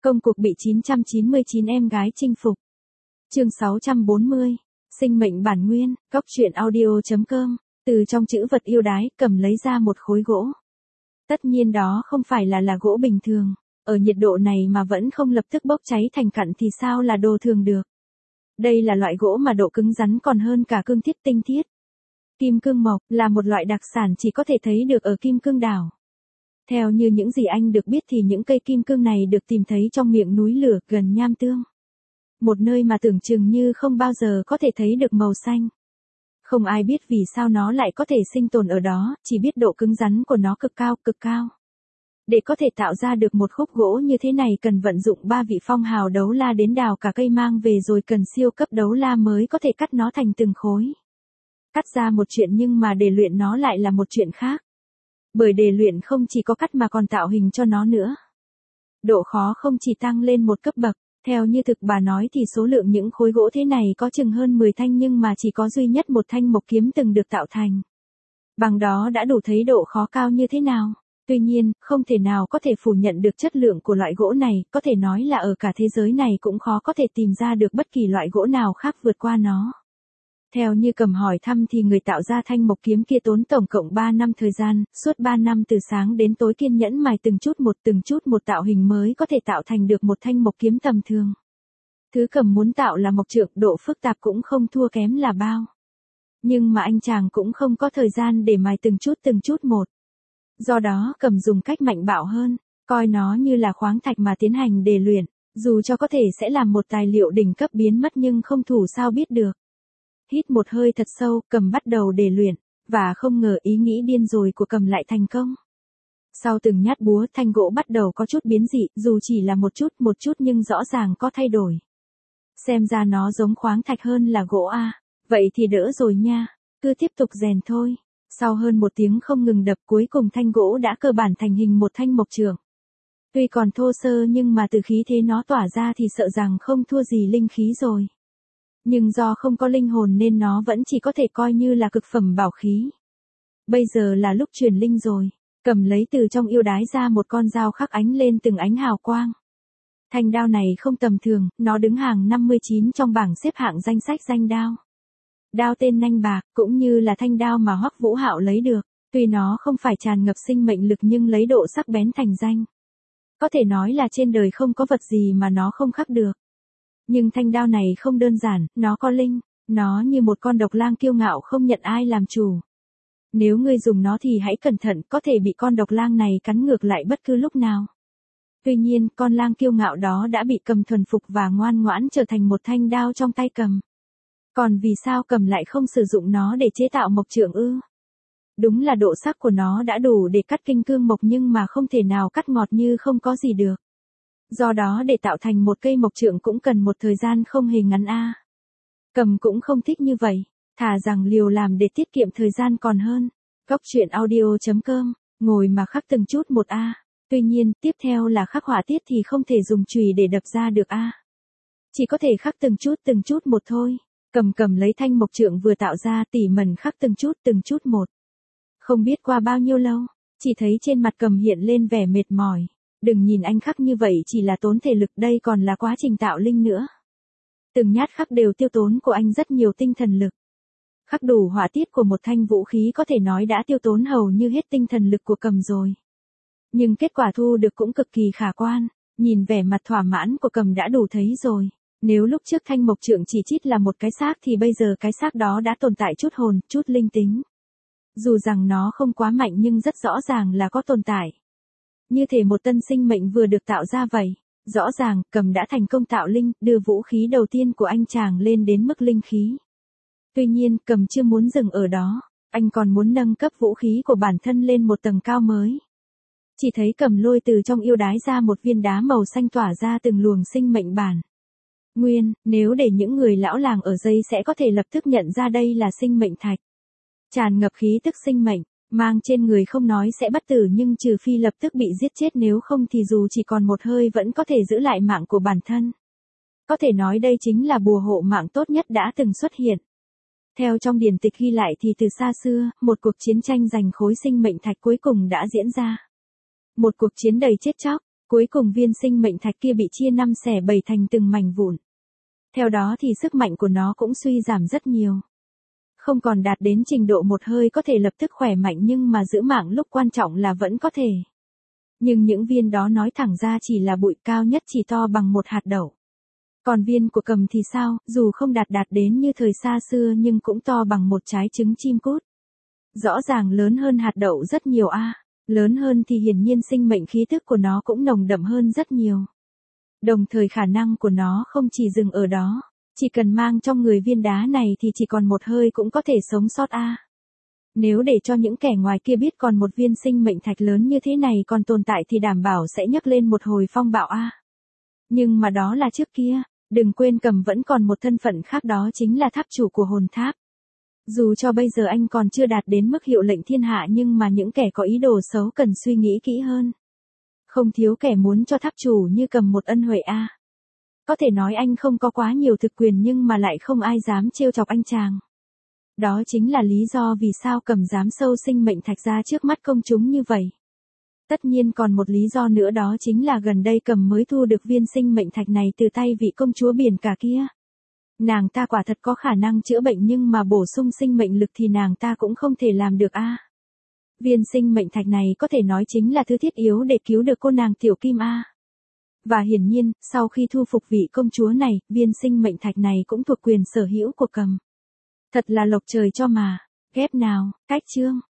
Công cuộc bị 999 em gái chinh phục. Chương 640. Sinh mệnh bản nguyên, Cóc truyện audio.com. Từ trong chữ vật yêu đái, cầm lấy ra một khối gỗ. Tất nhiên đó không phải là gỗ bình thường, ở nhiệt độ này mà vẫn không lập tức bốc cháy thành cặn thì sao là đồ thường được. Đây là loại gỗ mà độ cứng rắn còn hơn cả cương thiết tinh thiết. Kim cương mộc là một loại đặc sản chỉ có thể thấy được ở Kim Cương Đảo. Theo như những gì anh được biết thì những cây kim cương này được tìm thấy trong miệng núi lửa gần Nham Tương. Một nơi mà tưởng chừng như không bao giờ có thể thấy được màu xanh. Không ai biết vì sao nó lại có thể sinh tồn ở đó, chỉ biết độ cứng rắn của nó cực cao. Để có thể tạo ra được một khúc gỗ như thế này cần vận dụng 3 vị phong hào đấu la đến đào cả cây mang về rồi cần siêu cấp đấu la mới có thể cắt nó thành từng khối. Cắt ra một chuyện nhưng mà để luyện nó lại là một chuyện khác. Bởi để luyện không chỉ có cắt mà còn tạo hình cho nó nữa. Độ khó không chỉ tăng lên một cấp bậc, theo như thực bà nói thì số lượng những khối gỗ thế này có chừng hơn 10 thanh nhưng mà chỉ có duy nhất một thanh mộc kiếm từng được tạo thành. Bằng đó đã đủ thấy độ khó cao như thế nào. Tuy nhiên, không thể nào có thể phủ nhận được chất lượng của loại gỗ này, có thể nói là ở cả thế giới này cũng khó có thể tìm ra được bất kỳ loại gỗ nào khác vượt qua nó. Theo như Cầm hỏi thăm thì người tạo ra thanh mộc kiếm kia tốn tổng cộng 3 năm thời gian, suốt 3 năm từ sáng đến tối kiên nhẫn mài từng chút một tạo hình mới có thể tạo thành được một thanh mộc kiếm tầm thường. Thứ Cầm muốn tạo là mộc trượng, độ phức tạp cũng không thua kém là bao. Nhưng mà anh chàng cũng không có thời gian để mài từng chút một. Do đó Cầm dùng cách mạnh bạo hơn, coi nó như là khoáng thạch mà tiến hành để luyện, dù cho có thể sẽ làm một tài liệu đỉnh cấp biến mất nhưng không thủ sao biết được. Hít một hơi thật sâu, Cầm bắt đầu để luyện, và không ngờ ý nghĩ điên rồi của Cầm lại thành công. Sau từng nhát búa thanh gỗ bắt đầu có chút biến dị, dù chỉ là một chút nhưng rõ ràng có thay đổi. Xem ra nó giống khoáng thạch hơn là gỗ à, vậy thì đỡ rồi nha, cứ tiếp tục rèn thôi. Sau hơn một tiếng không ngừng đập cuối cùng thanh gỗ đã cơ bản thành hình một thanh mộc trượng. Tuy còn thô sơ nhưng mà từ khí thế nó tỏa ra thì sợ rằng không thua gì linh khí rồi. Nhưng do không có linh hồn nên nó vẫn chỉ có thể coi như là cực phẩm bảo khí. Bây giờ là lúc truyền linh rồi, Cầm lấy từ trong yêu đái ra một con dao khắc ánh lên từng ánh hào quang. Thanh đao này không tầm thường, nó đứng hàng 59 trong bảng xếp hạng danh sách danh đao. Đao tên Nanh Bạc, cũng như là thanh đao mà Hoắc Vũ Hạo lấy được, tuy nó không phải tràn ngập sinh mệnh lực nhưng lấy độ sắc bén thành danh. Có thể nói là trên đời không có vật gì mà nó không khắc được. Nhưng thanh đao này không đơn giản, nó có linh, nó như một con độc lang kiêu ngạo không nhận ai làm chủ. Nếu ngươi dùng nó thì hãy cẩn thận, có thể bị con độc lang này cắn ngược lại bất cứ lúc nào. Tuy nhiên, con lang kiêu ngạo đó đã bị Cầm thuần phục và ngoan ngoãn trở thành một thanh đao trong tay Cầm. Còn vì sao Cầm lại không sử dụng nó để chế tạo mộc trượng ư? Đúng là độ sắc của nó đã đủ để cắt kinh cương mộc nhưng mà không thể nào cắt ngọt như không có gì được. Do đó để tạo thành một cây mộc trượng cũng cần một thời gian không hề ngắn a. Cầm cũng không thích như vậy, thà rằng liều làm để tiết kiệm thời gian còn hơn. Cóc truyện audio.com, ngồi mà khắc từng chút một a. Tuy nhiên, tiếp theo là khắc họa tiết thì không thể dùng chùy để đập ra được a. Chỉ có thể khắc từng chút một thôi. Cầm lấy thanh mộc trượng vừa tạo ra tỉ mẩn khắc từng chút một. Không biết qua bao nhiêu lâu, chỉ thấy trên mặt Cầm hiện lên vẻ mệt mỏi. Đừng nhìn anh khắc như vậy chỉ là tốn thể lực, đây còn là quá trình tạo linh nữa. Từng nhát khắc đều tiêu tốn của anh rất nhiều tinh thần lực. Khắc đủ họa tiết của một thanh vũ khí có thể nói đã tiêu tốn hầu như hết tinh thần lực của Cầm rồi. Nhưng kết quả thu được cũng cực kỳ khả quan, nhìn vẻ mặt thỏa mãn của Cầm đã đủ thấy rồi. Nếu lúc trước thanh mộc trượng chỉ chít là một cái xác thì bây giờ cái xác đó đã tồn tại chút hồn, chút linh tính. Dù rằng nó không quá mạnh nhưng rất rõ ràng là có tồn tại. Như thể một tân sinh mệnh vừa được tạo ra vậy. Rõ ràng, Cầm đã thành công tạo linh, đưa vũ khí đầu tiên của anh chàng lên đến mức linh khí. Tuy nhiên, Cầm chưa muốn dừng ở đó, anh còn muốn nâng cấp vũ khí của bản thân lên một tầng cao mới. Chỉ thấy Cầm lôi từ trong yêu đái ra một viên đá màu xanh tỏa ra từng luồng sinh mệnh bản nguyên, nếu để những người lão làng ở đây sẽ có thể lập tức nhận ra đây là sinh mệnh thạch. Tràn ngập khí tức sinh mệnh, mang trên người không nói sẽ bất tử nhưng trừ phi lập tức bị giết chết nếu không thì dù chỉ còn một hơi vẫn có thể giữ lại mạng của bản thân. Có thể nói đây chính là bùa hộ mạng tốt nhất đã từng xuất hiện. Theo trong điển tịch ghi lại thì từ xa xưa, một cuộc chiến tranh giành khối sinh mệnh thạch cuối cùng đã diễn ra. Một cuộc chiến đầy chết chóc, Cuối cùng viên sinh mệnh thạch kia bị chia 5 xẻ 7 thành từng mảnh vụn. Theo đó thì sức mạnh của nó cũng suy giảm rất nhiều. Không còn đạt đến trình độ một hơi có thể lập tức khỏe mạnh nhưng mà giữ mạng lúc quan trọng là vẫn có thể. Nhưng những viên đó nói thẳng ra chỉ là bụi, cao nhất chỉ to bằng một hạt đậu. Còn viên của Cầm thì sao, dù không đạt đến như thời xa xưa nhưng cũng to bằng một trái trứng chim cút. Rõ ràng lớn hơn hạt đậu rất nhiều a. Lớn hơn thì hiển nhiên sinh mệnh khí tức của nó cũng nồng đậm hơn rất nhiều. Đồng thời khả năng của nó không chỉ dừng ở đó. Chỉ cần mang trong người viên đá này thì chỉ còn một hơi cũng có thể sống sót a. Nếu để cho những kẻ ngoài kia biết còn một viên sinh mệnh thạch lớn như thế này còn tồn tại thì đảm bảo sẽ nhấc lên một hồi phong bạo a. Nhưng mà đó là trước kia, đừng quên Cầm vẫn còn một thân phận khác, đó chính là tháp chủ của hồn tháp. Dù cho bây giờ anh còn chưa đạt đến mức hiệu lệnh thiên hạ nhưng mà những kẻ có ý đồ xấu cần suy nghĩ kỹ hơn. Không thiếu kẻ muốn cho tháp chủ như Cầm một ân huệ a. Có thể nói anh không có quá nhiều thực quyền nhưng mà lại không ai dám trêu chọc anh chàng. Đó chính là lý do vì sao Cầm dám sâu sinh mệnh thạch ra trước mắt công chúng như vậy. Tất nhiên còn một lý do nữa, đó chính là gần đây Cầm mới thu được viên sinh mệnh thạch này từ tay vị công chúa biển cả kia. Nàng ta quả thật có khả năng chữa bệnh nhưng mà bổ sung sinh mệnh lực thì nàng ta cũng không thể làm được a. Viên sinh mệnh thạch này có thể nói chính là thứ thiết yếu để cứu được cô nàng Tiểu Kim a. Và hiển nhiên, sau khi thu phục vị công chúa này, viên sinh mệnh thạch này cũng thuộc quyền sở hữu của Cầm. Thật là lộc trời cho mà. Ghép nào, cách chương.